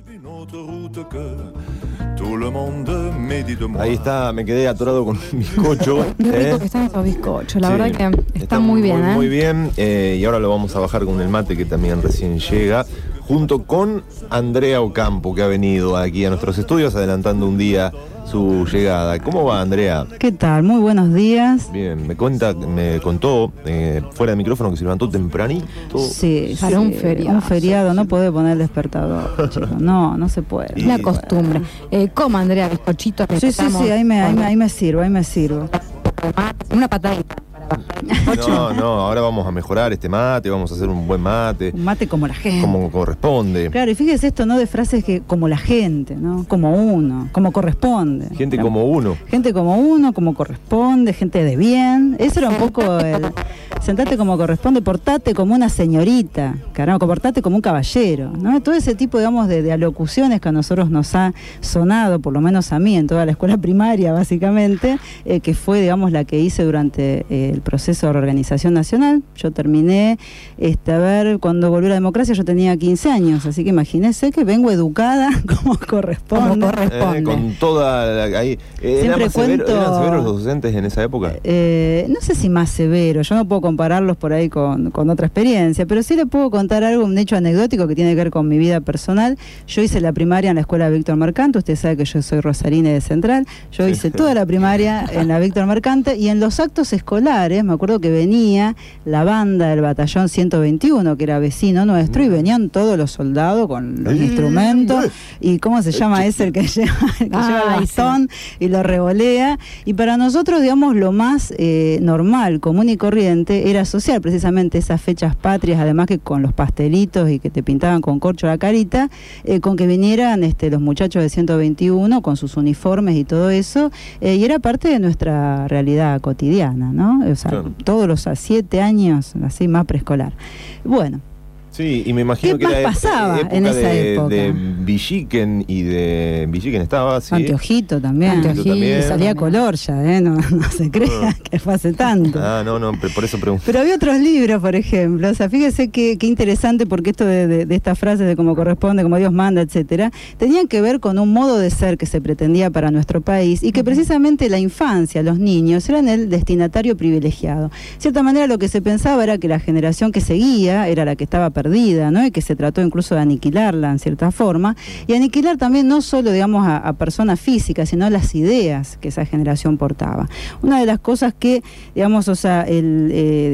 Ahí está, me quedé atorado con un bizcocho. Qué rico que están estos bizcochos, la verdad que están muy bien. Muy bien, y ahora lo vamos a bajar con el mate que también recién llega, junto con Andrea Ocampo, que ha venido aquí a nuestros estudios adelantando un día su llegada. ¿Cómo va, Andrea? ¿Qué tal? Muy buenos días. Bien, me contó fuera de micrófono que se levantó tempranito. Sí, para un feriado. Un feriado, no puede poner el despertador, chicos. No se puede. La costumbre. ¿Cómo, Andrea? Bizcochitos. Sí, ahí me sirvo. Una patadita. No, ahora vamos a mejorar este mate, vamos a hacer un buen mate. Un mate como la gente. Como corresponde. Claro, y fíjese esto, ¿no? De frases que como la gente, ¿no? Como uno, como corresponde. Gente claro. Como uno. Gente como uno, como corresponde, gente de bien. Eso era un poco el... Sentate como corresponde, portate como una señorita, caramba, portate como un caballero, ¿no? Todo ese tipo, digamos, de alocuciones que a nosotros nos ha sonado, por lo menos a mí, en toda la escuela primaria, básicamente, que fue, digamos, la que hice durante el proceso de reorganización nacional. Yo terminé, cuando volvió la democracia yo tenía 15 años, así que imagínese que vengo educada como corresponde. Con toda ahí. Siempre cuento... ¿Eran severos los docentes en esa época? No sé si más severo, yo no puedo compararlos por ahí con otra experiencia, pero sí le puedo contar algo, un hecho anecdótico que tiene que ver con mi vida personal. Yo hice la primaria en la escuela Víctor Mercante, usted sabe que yo soy rosarina de Central, yo hice toda la primaria en la Víctor Mercante, y en los actos escolares, me acuerdo que venía la banda del batallón 121, que era vecino nuestro, y venían todos los soldados con los instrumentos, y ¿cómo se llama ese el que lleva el bastón y lo revolea? Y para nosotros, digamos, lo más normal, común y corriente, era asociar precisamente esas fechas patrias, además que con los pastelitos y que te pintaban con corcho la carita, con que vinieran los muchachos de 121 con sus uniformes y todo eso, y era parte de nuestra realidad cotidiana, ¿no? O sea, claro. Todos los 7 años, así más preescolar. Bueno. Sí, y me imagino que era pasaba en esa época. De Villiquen y de Villiquen estaba, sí. Anteojito también. Salía color ya, no se crea que fue hace tanto. No, por eso pregunto. Pero había otros libros, por ejemplo, o sea, fíjese qué interesante, porque esto de estas frases de cómo corresponde, como Dios manda, etcétera, tenían que ver con un modo de ser que se pretendía para nuestro país, y que precisamente la infancia, los niños, eran el destinatario privilegiado. De cierta manera, lo que se pensaba era que la generación que seguía era la que estaba perdida, ¿no? Y que se trató incluso de aniquilarla en cierta forma, y aniquilar también no solo, digamos, a personas físicas, sino las ideas que esa generación portaba. Una de las cosas que, digamos, el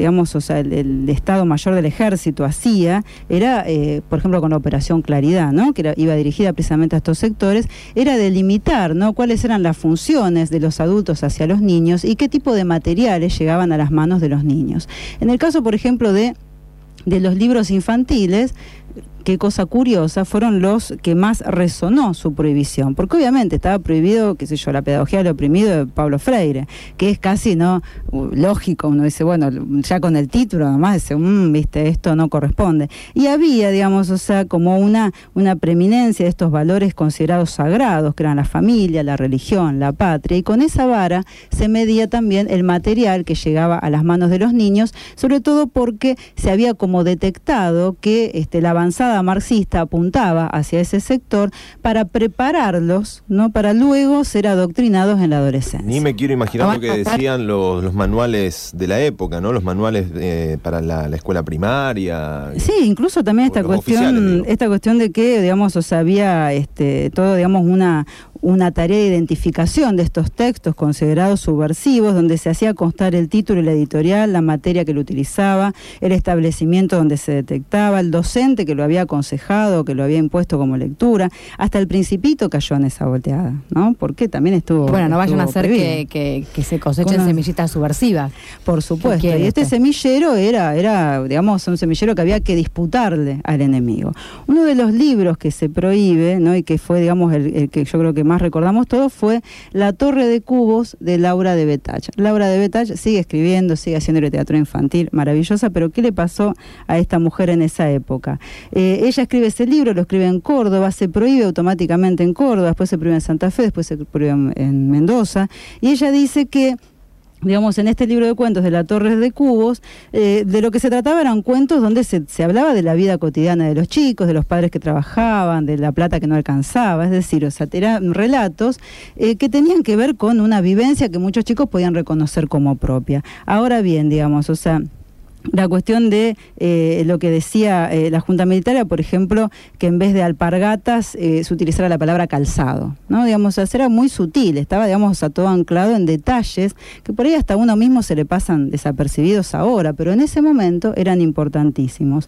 Estado Mayor del Ejército hacía era, por ejemplo, con la Operación Claridad, ¿no? Que iba dirigida precisamente a estos sectores, era delimitar, ¿no? Cuáles eran las funciones de los adultos hacia los niños y qué tipo de materiales llegaban a las manos de los niños. En el caso, por ejemplo, de los libros infantiles, qué cosa curiosa, fueron los que más resonó su prohibición, porque obviamente estaba prohibido, qué sé yo, la pedagogía del oprimido de Pablo Freire, que es casi lógico, uno dice, bueno, ya con el título nomás dice, viste, esto no corresponde. Y había, digamos, o sea, como una preeminencia de estos valores considerados sagrados, que eran la familia, la religión, la patria, y con esa vara se medía también el material que llegaba a las manos de los niños, sobre todo porque se había como detectado que la avanzada marxista apuntaba hacia ese sector para prepararlos, ¿no? Para luego ser adoctrinados en la adolescencia. Ni me quiero imaginar lo que decían los manuales de la época, ¿no? Los manuales para la escuela primaria. Sí, incluso también esta cuestión de que, digamos, o sea, había todo, digamos, una tarea de identificación de estos textos considerados subversivos, donde se hacía constar el título y la editorial, la materia que lo utilizaba, el establecimiento donde se detectaba, el docente que lo había aconsejado, que lo había impuesto como lectura. Hasta el Principito cayó en esa volteada, ¿no? Porque también estuvo... Bueno, no vayan a hacer que se cosechen semillitas subversivas. Por supuesto. Y este semillero era, digamos, un semillero que había que disputarle al enemigo. Uno de los libros que se prohíbe, ¿no? Y que fue, digamos, el que yo creo que más recordamos todos, fue La Torre de Cubos, de Laura de Betach. Laura de Betach sigue escribiendo, sigue haciendo teatro infantil, maravillosa, pero ¿qué le pasó a esta mujer en esa época? Ella escribe ese libro, lo escribe en Córdoba, se prohíbe automáticamente en Córdoba, después se prohíbe en Santa Fe, después se prohíbe en Mendoza, y ella dice que digamos, en este libro de cuentos de La Torre de Cubos, de lo que se trataba eran cuentos donde se hablaba de la vida cotidiana de los chicos, de los padres que trabajaban, de la plata que no alcanzaba, es decir, o sea, eran relatos que tenían que ver con una vivencia que muchos chicos podían reconocer como propia. Ahora bien, digamos, o sea, la cuestión de lo que decía la Junta Militar, por ejemplo, que en vez de alpargatas se utilizara la palabra calzado, ¿no? Digamos, o sea, era muy sutil, estaba, digamos, todo anclado en detalles que por ahí hasta a uno mismo se le pasan desapercibidos ahora, pero en ese momento eran importantísimos.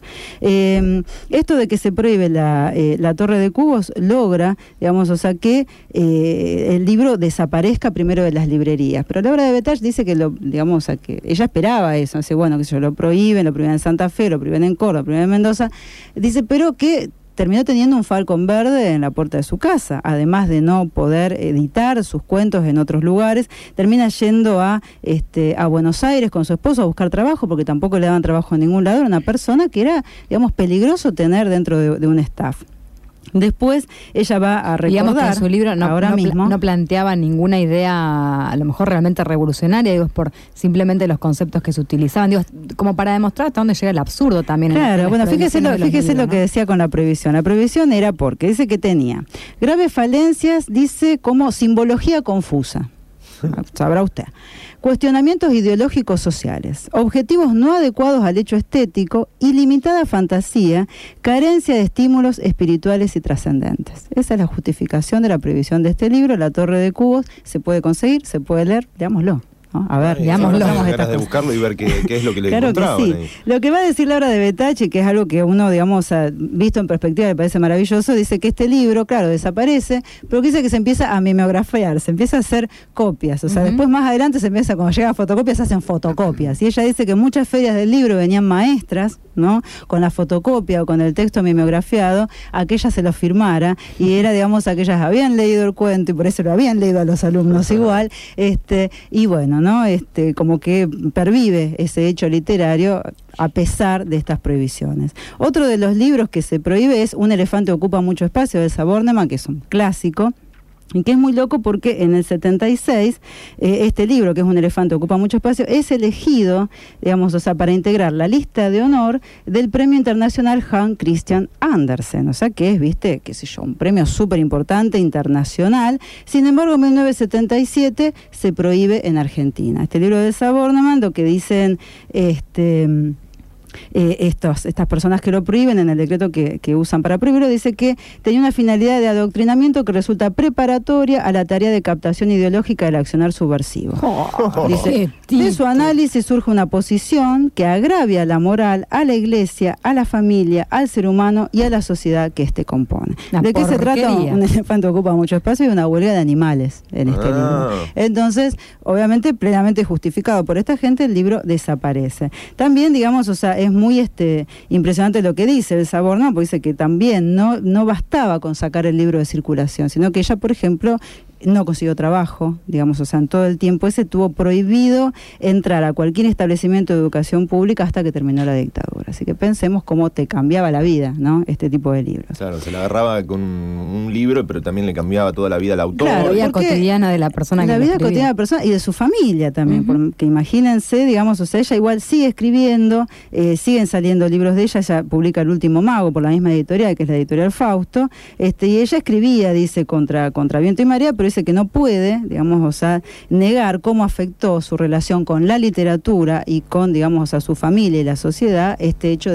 Esto de que se prohíbe la Torre de Cubos logra, digamos, o sea, que el libro desaparezca primero de las librerías, pero Laura de Betach dice que digamos, o sea, que ella esperaba eso, dice, bueno, que yo lo prohíben en Santa Fe, lo prohíben en Córdoba, lo prohíben en Mendoza, dice, pero que terminó teniendo un falcón verde en la puerta de su casa, además de no poder editar sus cuentos en otros lugares, termina yendo a Buenos Aires con su esposo a buscar trabajo, porque tampoco le daban trabajo en ningún lado, era una persona que era, digamos, peligroso tener dentro de un staff. Después ella va a recordar, digamos que en su libro no planteaba ninguna idea, a lo mejor realmente revolucionaria, digo, es por simplemente los conceptos que se utilizaban, digo, como para demostrar hasta dónde llega el absurdo también. Claro, bueno, fíjese lo que decía con la prohibición. La prohibición era porque dice que tenía graves falencias, dice, como simbología confusa. Sabrá usted. Cuestionamientos ideológicos sociales, objetivos no adecuados al hecho estético, ilimitada fantasía, carencia de estímulos espirituales y trascendentes. Esa es la justificación de la prohibición de este libro, La Torre de Cubos. Se puede conseguir, se puede leer, leámoslo. ¿no? A ver, veámoslo. Ganas de buscarlo y ver qué es lo que le encontraban. Que sí. Ahí. Lo que va a decir Laura de Betach, que es algo que uno, digamos, visto en perspectiva le parece maravilloso, dice que este libro, claro, desaparece, pero que dice que se empieza a mimeografiar, se empieza a hacer copias, o sea, después más adelante se empieza, cuando llega a fotocopias, se hacen fotocopias, y ella dice que en muchas ferias del libro venían maestras, ¿no?, con la fotocopia o con el texto mimeografiado, a que ella se lo firmara, y era, digamos, a que ellas habían leído el cuento, y por eso lo habían leído a los alumnos igual, y bueno, ¿no?, como que pervive ese hecho literario a pesar de estas prohibiciones. Otro de los libros que se prohíbe es Un elefante ocupa mucho espacio, de Elsa Bornemann, que es un clásico, y que es muy loco porque en el 76 este libro, que es Un elefante ocupa mucho espacio, es elegido, digamos, o sea, para integrar la lista de honor del Premio Internacional Hans Christian Andersen, o sea, que es, viste, qué sé yo, un premio súper importante internacional. Sin embargo, en 1977 se prohíbe en Argentina. Este libro de Elsa Bornemann, lo que dicen estas personas que lo prohíben en el decreto que usan para prohibirlo, dice que tenía una finalidad de adoctrinamiento que resulta preparatoria a la tarea de captación ideológica del accionar subversivo. Dice, de su análisis surge una posición que agravia la moral a la iglesia, a la familia, al ser humano y a la sociedad que éste compone. ¿De qué se trata? Un elefante ocupa mucho espacio y una huelga de animales en este libro. Entonces, obviamente, plenamente justificado por esta gente, el libro desaparece. También, digamos, o sea, es muy impresionante lo que dice Elsa Bornemann, porque dice que también no bastaba con sacar el libro de circulación, sino que ella, por ejemplo, no consiguió trabajo, digamos, o sea, en todo el tiempo ese tuvo prohibido entrar a cualquier establecimiento de educación pública hasta que terminó la dictadura. Así que pensemos cómo te cambiaba la vida, ¿no?, este tipo de libros. Claro, se la agarraba con un libro, pero también le cambiaba toda la vida al autor. Claro, la vida cotidiana de la persona que lo escribía. La vida cotidiana de la persona y de su familia también, porque imagínense, digamos, o sea, ella igual sigue escribiendo, siguen saliendo libros de ella publica El último mago por la misma editorial, que es la editorial Fausto, y ella escribía, dice, contra viento y marea, pero dice que no puede, digamos, o sea, negar cómo afectó su relación con la literatura y con, digamos, o sea, su familia y la sociedad, este hecho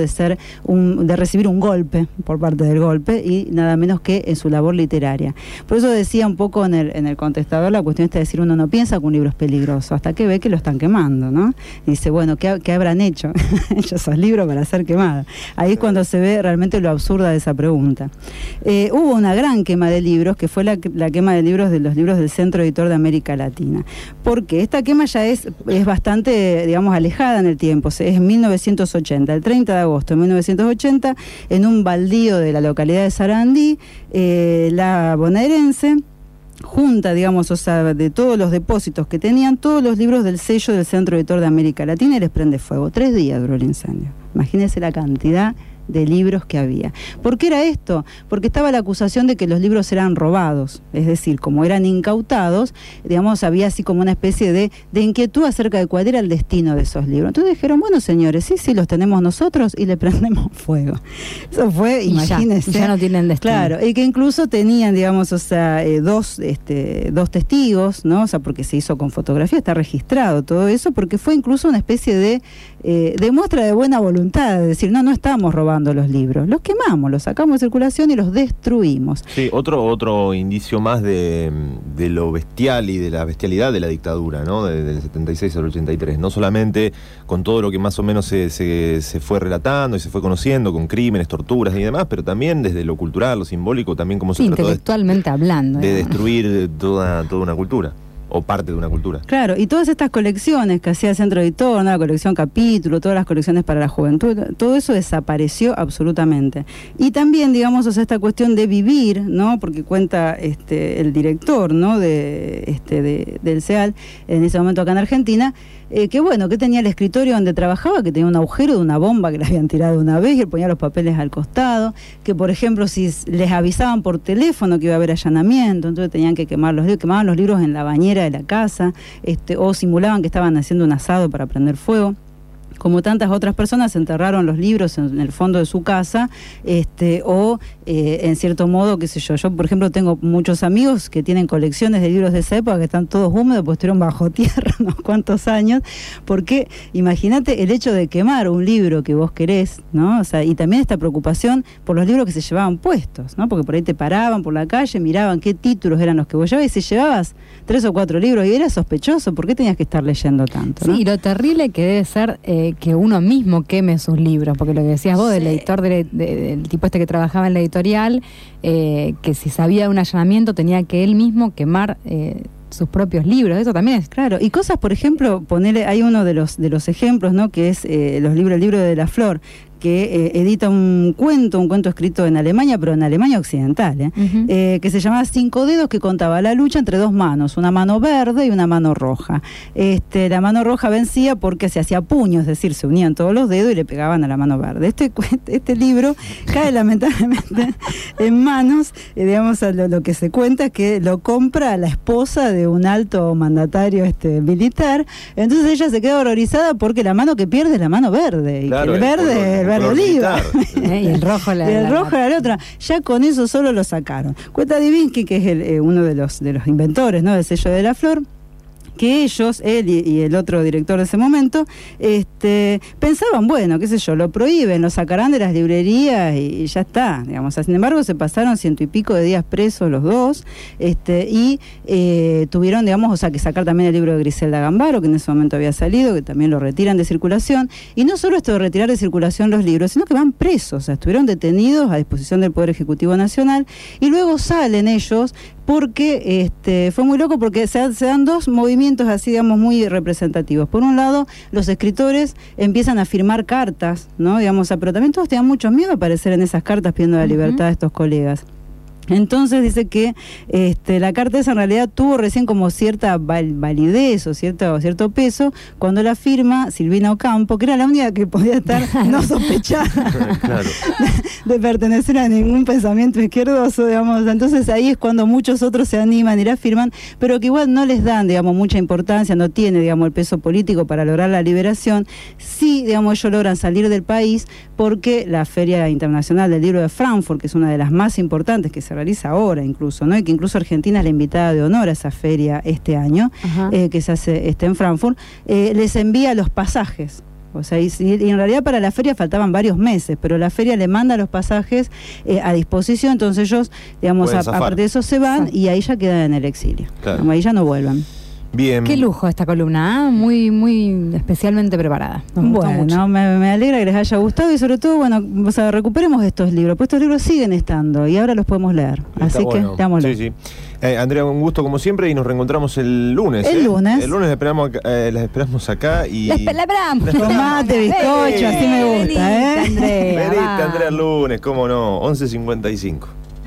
de recibir un golpe por parte del golpe y nada menos que en su labor literaria. Por eso decía un poco en el contestador la cuestión esta de decir, uno no piensa que un libro es peligroso hasta que ve que lo están quemando, ¿no? Dice, bueno, ¿qué habrán hecho esos libros para ser quemados? Ahí es cuando se ve realmente lo absurda de esa pregunta. Hubo una gran quema de libros, que fue la quema de libros de los libros del Centro Editor de América Latina. Porque esta quema ya es bastante, digamos, alejada en el tiempo. Es en 1980, el 30 de agosto de 1980, en un baldío de la localidad de Sarandí, la bonaerense junta, digamos, o sea, de todos los depósitos que tenían, todos los libros del sello del Centro Editor de América Latina y les prende fuego. 3 días duró el incendio. Imagínense la cantidad de libros que había. ¿Por qué era esto? Porque estaba la acusación de que los libros eran robados, es decir, como eran incautados, digamos, había así como una especie de inquietud acerca de cuál era el destino de esos libros. Entonces dijeron, bueno, señores, sí, los tenemos nosotros y le prendemos fuego. Eso fue, imagínense. Ya no tienen destino. Claro, y que incluso tenían, digamos, o sea, dos testigos, ¿no? O sea, porque se hizo con fotografía, está registrado todo eso, porque fue incluso una especie de muestra de buena voluntad, de decir, no estamos robando los libros, los quemamos, los sacamos de circulación y los destruimos. Sí, otro indicio más de lo bestial y de la bestialidad de la dictadura, ¿no? Del 76 al 83, no solamente con todo lo que más o menos se fue relatando y se fue conociendo, con crímenes, torturas y demás, pero también desde lo cultural, lo simbólico, también como se trató intelectualmente hablando, de destruir toda una cultura. O parte de una cultura. Claro, y todas estas colecciones que hacía el Centro Editor, ¿no? La colección Capítulo, todas las colecciones para la juventud, todo eso desapareció absolutamente. Y también, digamos, o sea, esta cuestión de vivir, ¿no? Porque cuenta el director, ¿no? del CEAL, en ese momento acá en Argentina, que bueno, que tenía el escritorio donde trabajaba, que tenía un agujero de una bomba que le habían tirado una vez y él ponía los papeles al costado, que por ejemplo si les avisaban por teléfono que iba a haber allanamiento, entonces tenían que quemar los libros, quemaban los libros en la bañera de la casa, o simulaban que estaban haciendo un asado para prender fuego. Como tantas otras personas, enterraron los libros en el fondo de su casa, en cierto modo, qué sé yo. Yo, por ejemplo, tengo muchos amigos que tienen colecciones de libros de esa época que están todos húmedos, pues estuvieron bajo tierra unos cuantos años, porque imagínate el hecho de quemar un libro que vos querés, ¿no? O sea, y también esta preocupación por los libros que se llevaban puestos, ¿no? Porque por ahí te paraban por la calle, miraban qué títulos eran los que vos llevabas, y si llevabas 3 o 4 libros y era sospechoso, ¿por qué tenías que estar leyendo tanto, ¿no? Sí, y lo terrible que debe ser que uno mismo queme sus libros, porque lo que decías vos del editor, del tipo que trabajaba en la editorial, que si sabía de un allanamiento tenía que él mismo quemar sus propios libros. Eso también es claro. Y cosas, por ejemplo, hay uno de los ejemplos, ¿no? Que es el libro de la Flor, que edita un cuento escrito en Alemania, pero en Alemania occidental, que se llamaba 5 dedos, que contaba la lucha entre 2 manos, una mano verde y una mano roja. La mano roja vencía porque se hacía puño, es decir, se unían todos los dedos y le pegaban a la mano verde. Este libro cae lamentablemente en manos, digamos, lo que se cuenta es que lo compra la esposa de un alto mandatario militar, entonces ella se queda horrorizada porque la mano que pierde es la mano verde, y claro, que el verde oliva y el rojo era la otra. Ya con eso solo lo sacaron. Cuenta Divinsky, que es uno de los inventores, ¿no? Del sello de la Flor, que ellos, él y el otro director de ese momento, pensaban, bueno, qué sé yo, lo prohíben, lo sacarán de las librerías y ya está, digamos. Sin embargo, se pasaron 100 y pico de días presos los dos, y tuvieron, digamos, o sea, que sacar también el libro de Griselda Gambaro, que en ese momento había salido, que también lo retiran de circulación. Y no solo esto de retirar de circulación los libros, sino que van presos, o sea, estuvieron detenidos a disposición del Poder Ejecutivo Nacional, y luego salen ellos porque fue muy loco, porque se dan 2 movimientos así, digamos, muy representativos. Por un lado, los escritores empiezan a firmar cartas, ¿no? Digamos, pero también todos tenían mucho miedo a aparecer en esas cartas pidiendo la libertad de estos colegas. Entonces dice que la carta esa en realidad tuvo recién como cierta validez o cierto peso cuando la firma Silvina Ocampo, que era la única que podía estar no sospechada claro. de pertenecer a ningún pensamiento izquierdoso, digamos. Entonces ahí es cuando muchos otros se animan y la firman, pero que igual no les dan, digamos, mucha importancia, no tiene, digamos, el peso político para lograr la liberación. Sí, digamos, ellos logran salir del país porque la Feria Internacional del Libro de Frankfurt, que es una de las más importantes que se realiza ahora incluso, ¿no? Y que incluso Argentina es la invitada de honor a esa feria este año, que se hace en Frankfurt, les envía los pasajes. O sea, y en realidad para la feria faltaban varios meses, pero la feria le manda los pasajes a disposición, entonces ellos, digamos, aparte de eso se van y ahí ya quedan en el exilio. Claro. Ahí ya no vuelven. Bien. Qué lujo esta columna, ¿eh? Muy especialmente preparada. Bueno, me alegra que les haya gustado y sobre todo, bueno, o sea, recuperemos estos libros, pues estos libros siguen estando y ahora los podemos leer. Así que, bueno, dámoslo. Sí. Andrea, un gusto como siempre y nos reencontramos el lunes. El lunes las esperamos acá y... La esperamos. Tomate, bizcocho, así me gusta, Venite, Andrea, el lunes, cómo no, 11:55.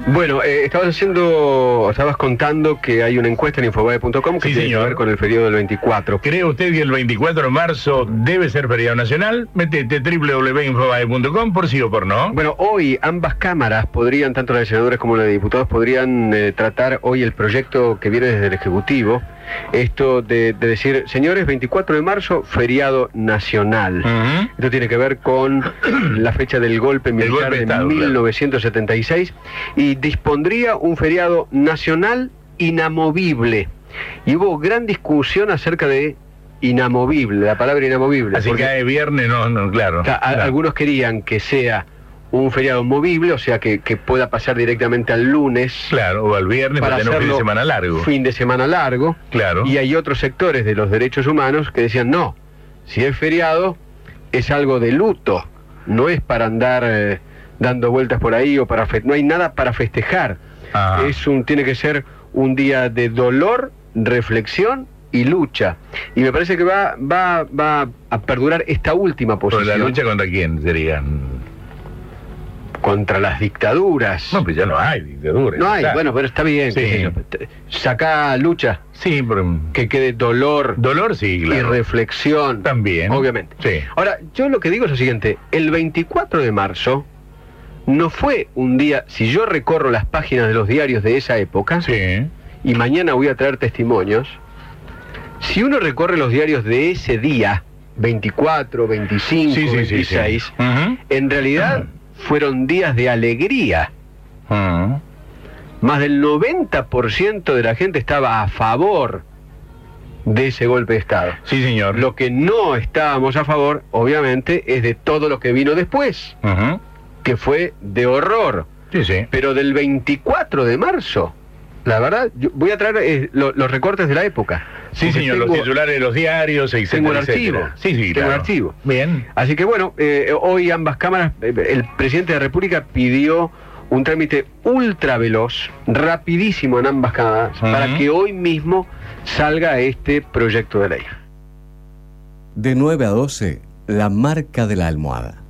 Bueno, estabas contando que hay una encuesta en Infobae.com que tiene que ver con el feriado del 24. ¿Cree usted que el 24 de marzo debe ser feriado nacional? Métete www.infobae.com por sí o por no. Bueno, hoy ambas cámaras podrían, tanto la de senadores como la de diputados, podrían tratar hoy el proyecto que viene desde el Ejecutivo. Esto de decir, señores, 24 de marzo, feriado nacional. Esto tiene que ver con la fecha del golpe militar de Estado, 1976, claro. Y dispondría un feriado nacional inamovible. Y hubo gran discusión acerca de inamovible, la palabra inamovible. Así que cae viernes, claro. Algunos querían que sea un feriado movible, o sea que pueda pasar directamente al lunes. Claro, o al viernes para tener un fin de semana largo. Fin de semana largo. Claro. Y hay otros sectores de los derechos humanos que decían, no, si es feriado, es algo de luto, no es para andar dando vueltas por ahí o no hay nada para festejar. Tiene que ser un día de dolor, reflexión y lucha. Y me parece que va a perdurar esta última posición. ¿Pero la lucha contra quién serían? Contra las dictaduras. No, pues ya no hay dictaduras. No hay, bueno, pero está bien. Sí. Saca lucha. Sí, pero... que quede dolor. Dolor, sí, claro. Y reflexión. También. Obviamente. Sí. Ahora, yo lo que digo es lo siguiente. El 24 de marzo no fue un día... Si yo recorro las páginas de los diarios de esa época... Sí. Y mañana voy a traer testimonios... Si uno recorre los diarios de ese día... 24, 25, 26... Sí. En realidad... fueron días de alegría. Más del 90% de la gente estaba a favor de ese golpe de Estado. Sí, señor. Lo que no estábamos a favor, obviamente, es de todo lo que vino después, que fue de horror. Sí, sí. Pero del 24 de marzo, la verdad, yo voy a traer los recortes de la época. Sí, señor, los titulares de los diarios, etcétera. Tengo un archivo. Sí, tengo un archivo. Bien. Así que bueno, hoy ambas cámaras, el presidente de la República pidió un trámite ultra veloz, rapidísimo en ambas cámaras, para que hoy mismo salga este proyecto de ley. De 9 a 12, la marca de la almohada.